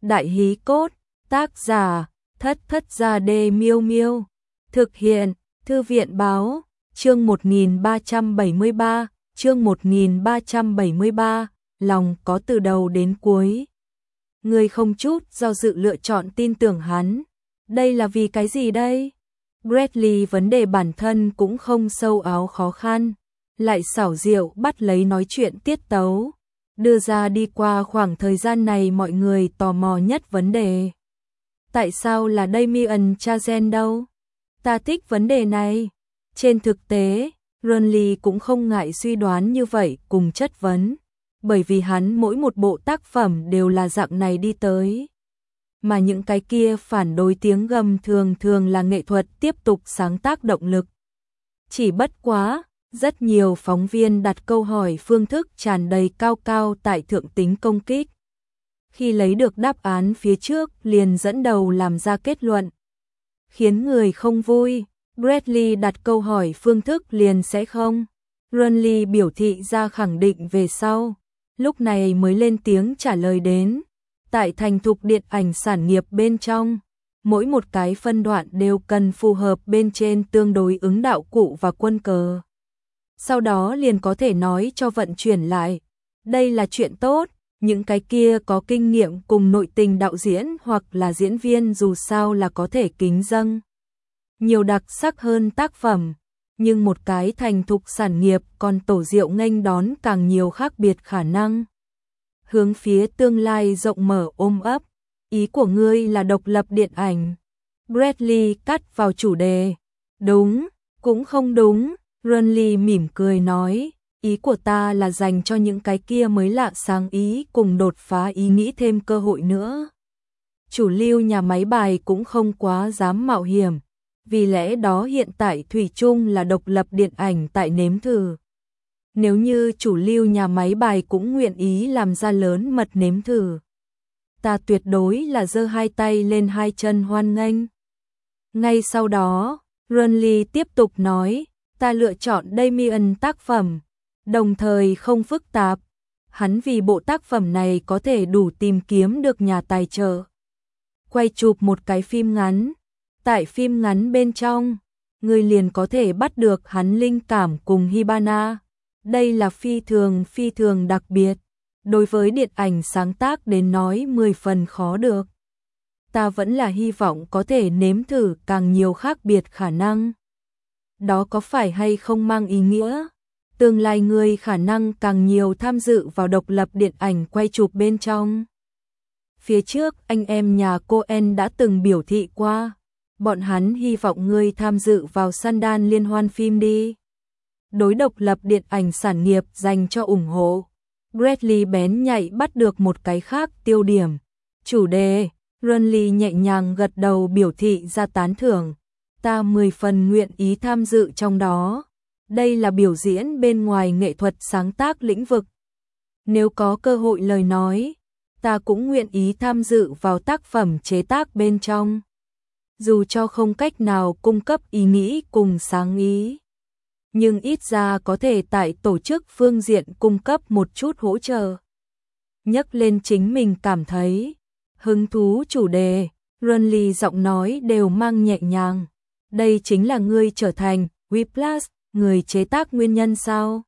Đại hí cốt, tác giả, Thất Thất Gia Đê Miêu Miêu. Thực hiện, Thư viện báo, chương 1373, chương 1373, lòng có từ đầu đến cuối. Người không chút do dự lựa chọn tin tưởng hắn. Đây là vì cái gì đây? Bradley vấn đề bản thân cũng không sâu áo khó khăn, lại xảo diệu bắt lấy nói chuyện tiết tấu, đưa ra đi qua khoảng thời gian này mọi người tò mò nhất vấn đề. Tại sao là Damien Chazelle đâu? Ta thích vấn đề này. Trên thực tế, Bradley cũng không ngại suy đoán như vậy cùng chất vấn, bởi vì hắn mỗi một bộ tác phẩm đều là dạng này đi tới. Mà những cái kia phản đối tiếng gầm thường thường là nghệ thuật tiếp tục sáng tác động lực. Chỉ bất quá, rất nhiều phóng viên đặt câu hỏi phương thức tràn đầy cao cao tại thượng tính công kích. Khi lấy được đáp án phía trước liền dẫn đầu làm ra kết luận, khiến người không vui. Bradley đặt câu hỏi phương thức liền sẽ không. Bradley biểu thị ra khẳng định về sau, lúc này mới lên tiếng trả lời đến. Tại thành thục điện ảnh sản nghiệp bên trong, mỗi một cái phân đoạn đều cần phù hợp bên trên tương đối ứng đạo cụ và quân cờ. Sau đó liền có thể nói cho vận chuyển lại. Đây là chuyện tốt, những cái kia có kinh nghiệm cùng nội tình đạo diễn hoặc là diễn viên dù sao là có thể kính dâng nhiều đặc sắc hơn tác phẩm, nhưng một cái thành thục sản nghiệp còn tổ diệu nghênh đón càng nhiều khác biệt khả năng. Hướng phía tương lai rộng mở ôm ấp, ý của ngươi là độc lập điện ảnh. Bradley cắt vào chủ đề. Đúng, cũng không đúng, Bradley mỉm cười nói, ý của ta là dành cho những cái kia mới lạ sáng ý cùng đột phá ý nghĩ thêm cơ hội nữa. Chủ lưu nhà máy bài cũng không quá dám mạo hiểm, vì lẽ đó hiện tại thủy chung là độc lập điện ảnh tại nếm thử. Nếu như chủ lưu nhà máy bài cũng nguyện ý làm ra lớn mật nếm thử, ta tuyệt đối là giơ hai tay lên hai chân hoan nghênh. Ngay sau đó, Bradley tiếp tục nói, ta lựa chọn Damien tác phẩm, đồng thời không phức tạp. Hắn vì bộ tác phẩm này có thể đủ tìm kiếm được nhà tài trợ, quay chụp một cái phim ngắn. Tại phim ngắn bên trong, người liền có thể bắt được hắn linh cảm cùng Hibana. Đây là phi thường đặc biệt, đối với điện ảnh sáng tác đến nói 10 phần khó được. Ta vẫn là hy vọng có thể nếm thử càng nhiều khác biệt khả năng. Đó có phải hay không mang ý nghĩa tương lai người khả năng càng nhiều tham dự vào độc lập điện ảnh quay chụp bên trong. Phía trước anh em nhà Coen đã từng biểu thị qua, bọn hắn hy vọng ngươi tham dự vào Sundance liên hoan phim đi. Đối độc lập điện ảnh sản nghiệp dành cho ủng hộ. Bradley bén nhạy bắt được một cái khác tiêu điểm. Chủ đề, Bradley nhẹ nhàng gật đầu biểu thị ra tán thưởng. Ta 10 phần nguyện ý tham dự trong đó. Đây là biểu diễn bên ngoài nghệ thuật sáng tác lĩnh vực. Nếu có cơ hội lời nói, ta cũng nguyện ý tham dự vào tác phẩm chế tác bên trong. Dù cho không cách nào cung cấp ý nghĩ cùng sáng ý, nhưng ít ra có thể tại tổ chức phương diện cung cấp một chút hỗ trợ. Nhắc lên chính mình cảm thấy hứng thú chủ đề, Bradley giọng nói đều mang nhẹ nhàng. Đây chính là ngươi trở thành Whiplash, người chế tác nguyên nhân sao?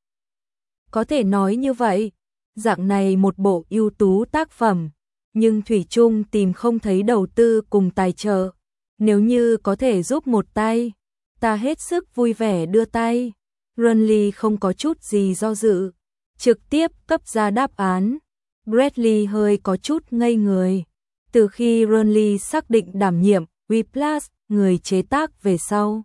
Có thể nói như vậy, dạng này một bộ ưu tú tác phẩm, nhưng thủy chung tìm không thấy đầu tư cùng tài trợ. Nếu như có thể giúp một tay, ta hết sức vui vẻ đưa tay. Bradley không có chút gì do dự, trực tiếp cấp ra đáp án. Bradley hơi có chút ngây người. Từ khi Bradley xác định đảm nhiệm Whiplash, người chế tác về sau,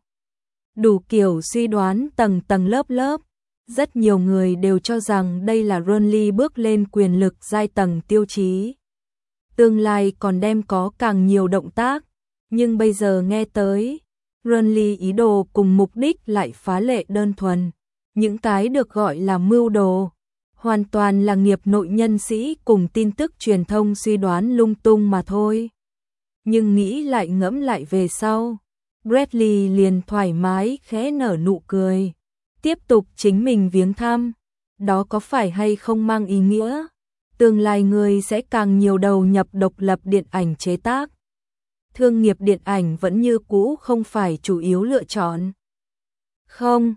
đủ kiểu suy đoán tầng tầng lớp lớp. Rất nhiều người đều cho rằng đây là Bradley bước lên quyền lực giai tầng tiêu chí. Tương lai còn đem có càng nhiều động tác. Nhưng bây giờ nghe tới, Bradley ý đồ cùng mục đích lại phá lệ đơn thuần. Những cái được gọi là mưu đồ, hoàn toàn là nghiệp nội nhân sĩ cùng tin tức truyền thông suy đoán lung tung mà thôi. Nhưng nghĩ lại ngẫm lại về sau, Bradley liền thoải mái khẽ nở nụ cười. Tiếp tục chính mình viếng thăm, đó có phải hay không mang ý nghĩa Tương lai ngươi sẽ càng nhiều đầu nhập độc lập điện ảnh chế tác. Thương nghiệp điện ảnh vẫn như cũ không phải chủ yếu lựa chọn. Không,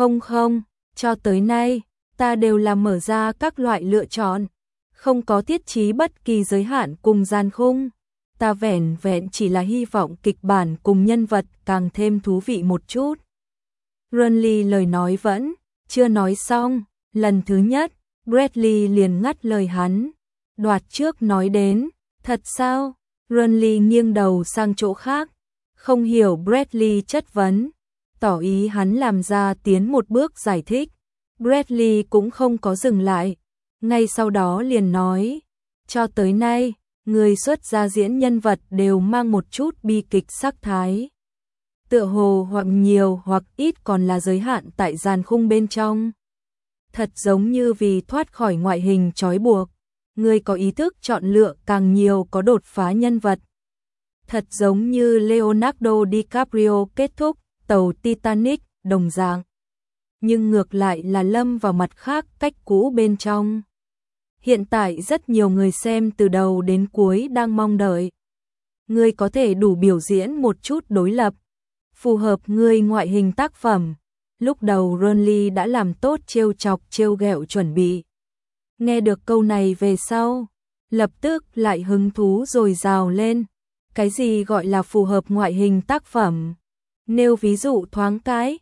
cho tới nay, ta đều là mở ra các loại lựa chọn, không có thiết trí bất kỳ giới hạn cùng gian khung. Ta vẻn vẹn chỉ là hy vọng kịch bản cùng nhân vật càng thêm thú vị một chút. Bradley lời nói vẫn chưa nói xong, lần thứ nhất, Bradley liền ngắt lời hắn. Đoạt trước nói đến, thật sao? Bradley nghiêng đầu sang chỗ khác, không hiểu Bradley chất vấn, tỏ ý hắn làm ra tiến một bước giải thích. Bradley cũng không có dừng lại, ngay sau đó liền nói, cho tới nay, người xuất gia diễn nhân vật đều mang một chút bi kịch sắc thái. Tựa hồ hoặc nhiều hoặc ít còn là giới hạn tại gian khung bên trong. Thật giống như vì thoát khỏi ngoại hình trói buộc, người có ý thức chọn lựa càng nhiều có đột phá nhân vật. Thật giống như Leonardo DiCaprio kết thúc tàu Titanic đồng dạng. Nhưng ngược lại là lâm vào mặt khác cách cũ bên trong. Hiện tại rất nhiều người xem từ đầu đến cuối đang mong đợi. Ngươi có thể đủ biểu diễn một chút đối lập, phù hợp ngươi ngoại hình tác phẩm. Lúc đầu Bradley đã làm tốt trêu chọc trêu ghẹo chuẩn bị. Nghe được câu này về sau, lập tức lại hứng thú dồi dào lên. Cái gì gọi là phù hợp ngoại hình tác phẩm? Nêu ví dụ thoáng cái.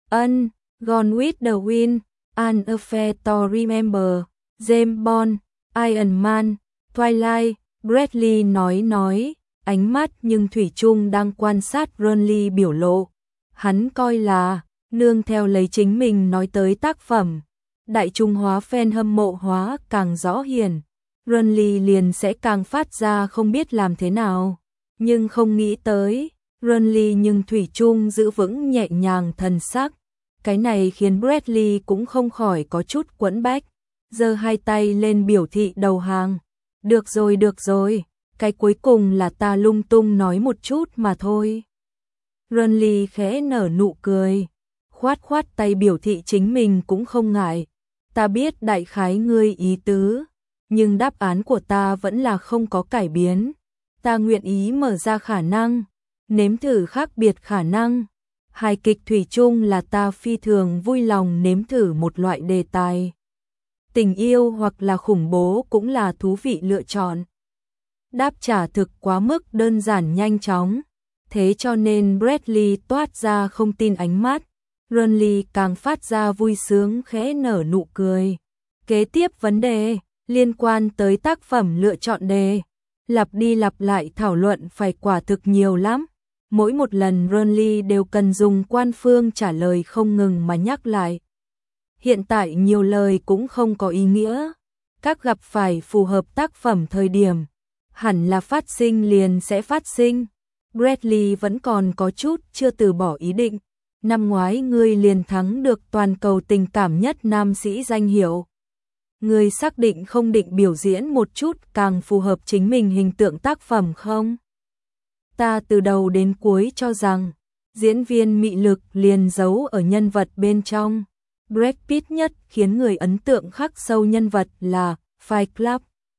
Gone with the Wind, An Affair to Remember, James Bond, Iron Man, Twilight. Bradley nói, ánh mắt nhưng thủy chung đang quan sát Bradley biểu lộ. Hắn coi là, nương theo lấy chính mình nói tới tác phẩm, đại trung hóa fan hâm mộ hóa càng rõ hiển, Bradley liền sẽ càng phát ra không biết làm thế nào. Nhưng không nghĩ tới, Bradley nhưng thủy chung giữ vững nhẹ nhàng thần sắc. Cái này khiến Bradley cũng không khỏi có chút quẫn bách, giơ hai tay lên biểu thị đầu hàng. Được rồi, cái cuối cùng là ta lung tung nói một chút mà thôi. Bradley khẽ nở nụ cười, khoát tay biểu thị chính mình cũng không ngại. Ta biết đại khái ngươi ý tứ, nhưng đáp án của ta vẫn là không có cải biến. Ta nguyện ý mở ra khả năng, nếm thử khác biệt khả năng. Hài kịch thủy chung là ta phi thường vui lòng nếm thử một loại đề tài. Tình yêu hoặc là khủng bố cũng là thú vị lựa chọn. Đáp trả thực quá mức đơn giản nhanh chóng, thế cho nên Bradley toát ra không tin ánh mắt. Bradley càng phát ra vui sướng khẽ nở nụ cười. Kế tiếp vấn đề liên quan tới tác phẩm lựa chọn đề, lặp đi lặp lại thảo luận phải quả thực nhiều lắm. Mỗi một lần Bradley đều cần dùng quan phương trả lời không ngừng mà nhắc lại. Hiện tại nhiều lời cũng không có ý nghĩa. Các gặp phải phù hợp tác phẩm thời điểm, hẳn là phát sinh liền sẽ phát sinh. Bradley vẫn còn có chút chưa từ bỏ ý định. Năm ngoái ngươi liền thắng được toàn cầu tình cảm nhất nam sĩ danh hiệu. Ngươi xác định không định biểu diễn một chút càng phù hợp chính mình hình tượng tác phẩm không? Ta từ đầu đến cuối cho rằng, diễn viên mị lực liền giấu ở nhân vật bên trong. Brad Pitt nhất khiến người ấn tượng khắc sâu nhân vật là Fight Club,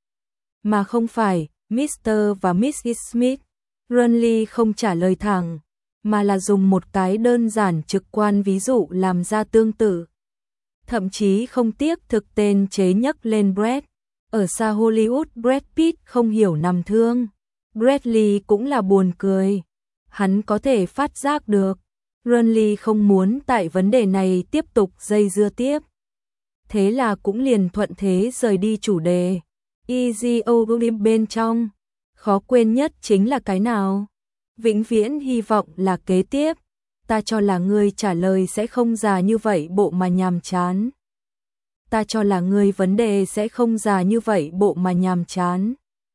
mà không phải Mr. và Mrs. Smith. Bradley không trả lời thẳng, mà là dùng một cái đơn giản trực quan ví dụ làm ra tương tự. Thậm chí không tiếc thực tên chế nhắc lên Brad. Ở xa Hollywood Brad Pitt không hiểu nằm thương. Bradley cũng là buồn cười. Hắn có thể phát giác được. Bradley không muốn tại vấn đề này tiếp tục dây dưa tiếp. Thế là cũng liền thuận thế rời đi chủ đề. Easy Olim bên trong. Khó quên nhất chính là cái nào? Vĩnh viễn hy vọng là kế tiếp. Ta cho là ngươi trả lời sẽ không già như vậy bộ mà nhàm chán. Ta cho là ngươi vấn đề sẽ không già như vậy bộ mà nhàm chán.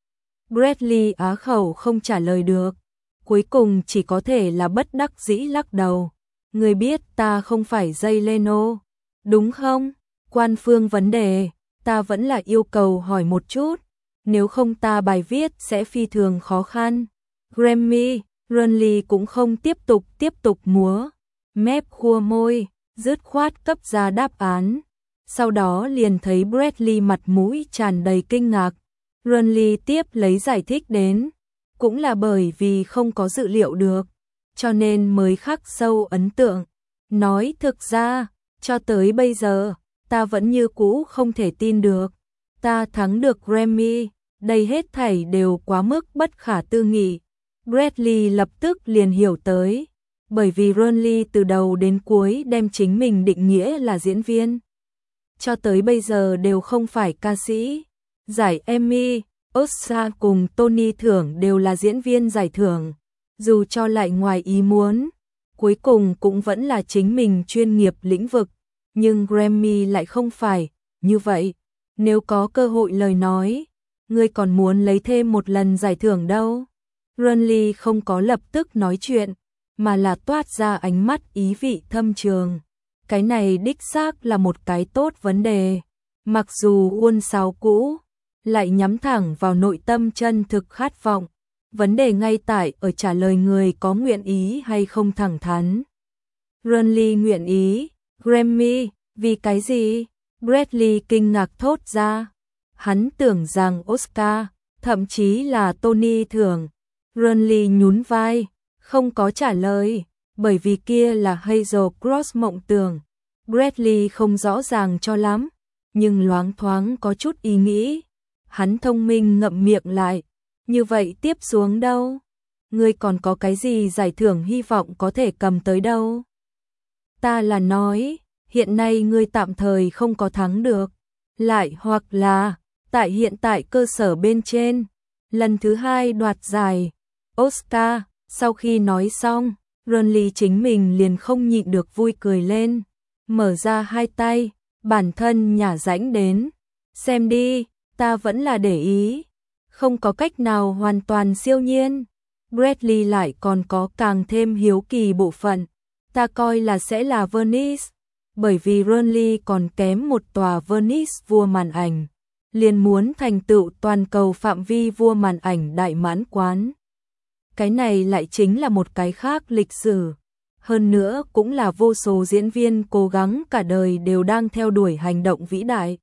Bradley á khẩu không trả lời được. Cuối cùng chỉ có thể là bất đắc dĩ lắc đầu. Ngươi biết ta không phải Jay Leno, đúng không? Quan phương vấn đề, ta vẫn là yêu cầu hỏi một chút. Nếu không ta bài viết sẽ phi thường khó khăn. Grammy, Bradley cũng không tiếp tục múa. Mép khua môi, dứt khoát cấp ra đáp án. Sau đó liền thấy Bradley mặt mũi tràn đầy kinh ngạc. Renly tiếp lấy giải thích đến, cũng là bởi vì không có dự liệu được, cho nên mới khắc sâu ấn tượng. Nói thực ra, cho tới bây giờ, ta vẫn như cũ không thể tin được. Ta thắng được Grammy, đây hết thảy đều quá mức bất khả tư nghị. Bradley lập tức liền hiểu tới, bởi vì Renly từ đầu đến cuối đem chính mình định nghĩa là diễn viên. Cho tới bây giờ đều không phải ca sĩ. Giải Emmy, Oscar cùng Tony thưởng đều là diễn viên giải thưởng. Dù cho lại ngoài ý muốn, cuối cùng cũng vẫn là chính mình chuyên nghiệp lĩnh vực. Nhưng Grammy lại không phải như vậy. Nếu có cơ hội lời nói, ngươi còn muốn lấy thêm một lần giải thưởng đâu. Renly không có lập tức nói chuyện, mà là toát ra ánh mắt ý vị thâm trường. Cái này đích xác là một cái tốt vấn đề. Mặc dù uôn sáo cũ, lại nhắm thẳng vào nội tâm chân thực khát vọng. Vấn đề ngay tại ở trả lời người có nguyện ý hay không thẳng thắn. Renly nguyện ý, Grammy, vì cái gì? Bradley kinh ngạc thốt ra. Hắn tưởng rằng Oscar, thậm chí là Tony thưởng. Renly nhún vai, không có trả lời, bởi vì kia là Hazel Cross mộng tưởng. Bradley không rõ ràng cho lắm, nhưng loáng thoáng có chút ý nghĩ. Hắn thông minh ngậm miệng lại, như vậy tiếp xuống đâu? Ngươi còn có cái gì giải thưởng hy vọng có thể cầm tới đâu? Ta là nói, hiện nay ngươi tạm thời không có thắng được, lại hoặc là, tại hiện tại cơ sở bên trên, lần thứ hai đoạt giải Oscar. Sau khi nói xong, Renly chính mình liền không nhịn được vui cười lên, mở ra hai tay, bản thân nhả rãnh đến. Xem đi, ta vẫn là để ý, không có cách nào hoàn toàn siêu nhiên. Bradley lại còn có càng thêm hiếu kỳ bộ phận, ta coi là sẽ là Venice, bởi vì Renly còn kém một tòa Venice vua màn ảnh, liền muốn thành tựu toàn cầu phạm vi vua màn ảnh đại mãn quán. Cái này lại chính là một cái khác lịch sử, hơn nữa cũng là vô số diễn viên cố gắng cả đời đều đang theo đuổi hành động vĩ đại.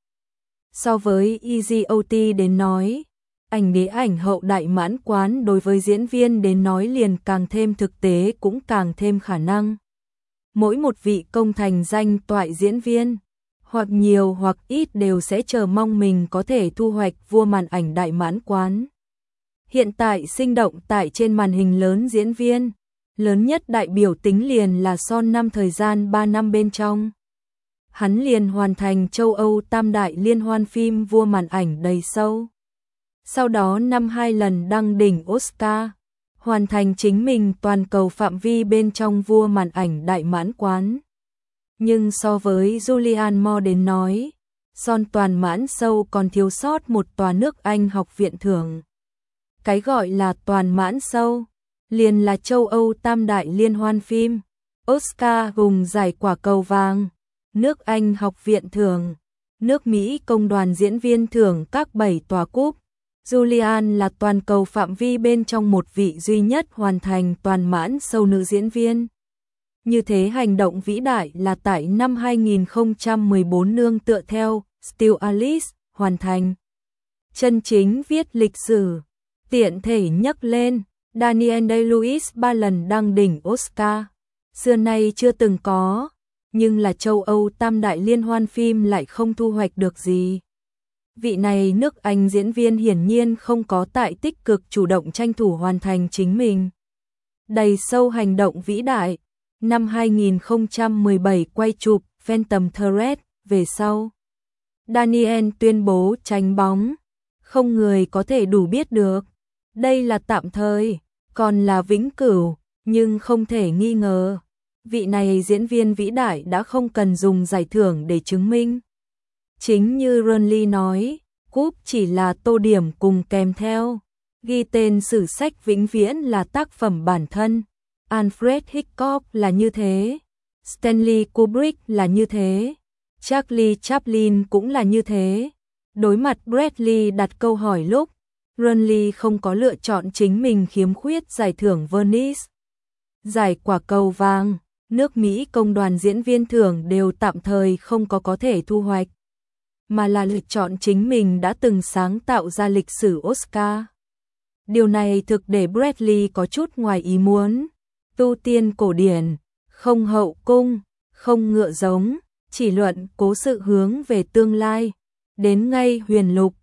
So với EGOT đến nói, ảnh đế ảnh hậu đại mãn quán đối với diễn viên đến nói liền càng thêm thực tế cũng càng thêm khả năng. Mỗi một vị công thành danh toại diễn viên, hoặc nhiều hoặc ít đều sẽ chờ mong mình có thể thu hoạch vua màn ảnh đại mãn quán. Hiện tại sinh động tại trên màn hình lớn diễn viên, lớn nhất đại biểu tính liền là Son năm thời gian 3 năm bên trong. Hắn liền hoàn thành châu Âu tam đại liên hoan phim vua màn ảnh đầy sâu. Sau đó năm 2 lần đăng đỉnh Oscar, hoàn thành chính mình toàn cầu phạm vi bên trong vua màn ảnh đại mãn quán. Nhưng so với Julianne Moore đến nói, Son toàn mãn sâu còn thiếu sót một tòa nước Anh học viện thưởng. Cái gọi là toàn mãn sâu, liền là châu Âu tam đại liên hoan phim, Oscar cùng giải quả cầu vàng, nước Anh học viện thưởng, nước Mỹ công đoàn diễn viên thưởng các 7 tòa cúp. Julianne là toàn cầu phạm vi bên trong một vị duy nhất hoàn thành toàn mãn sâu nữ diễn viên. Như thế hành động vĩ đại là tại năm 2014 nương tựa theo Still Alice hoàn thành. Chân chính viết lịch sử, tiện thể nhắc lên, Daniel Day-Lewis 3 lần đăng đỉnh Oscar. Xưa nay chưa từng có, nhưng là châu Âu tam đại liên hoan phim lại không thu hoạch được gì. Vị này nước Anh diễn viên hiển nhiên không có tại tích cực chủ động tranh thủ hoàn thành chính mình. Đầy sâu hành động vĩ đại, năm 2017 quay chụp Phantom Thread về sau. Daniel tuyên bố tránh bóng, không người có thể đủ biết được. Đây là tạm thời, còn là vĩnh cửu, nhưng không thể nghi ngờ. Vị này diễn viên vĩ đại đã không cần dùng giải thưởng để chứng minh. Chính như Renly nói, cúp chỉ là tô điểm cùng kèm theo. Ghi tên sử sách vĩnh viễn là tác phẩm bản thân. Alfred Hitchcock là như thế. Stanley Kubrick là như thế. Charlie Chaplin cũng là như thế. Đối mặt Bradley đặt câu hỏi lúc, Renly không có lựa chọn chính mình khiếm khuyết giải thưởng Venice. Giải quả cầu vàng, nước Mỹ công đoàn diễn viên thưởng đều tạm thời không có thể thu hoạch. mà là lựa chọn chính mình đã từng sáng tạo ra lịch sử Oscar. Điều này thực để Bradley có chút ngoài ý muốn. Tu tiên cổ điển, không hậu cung, không ngựa giống, chỉ luận cố sự hướng về tương lai. Đến ngay huyền lục,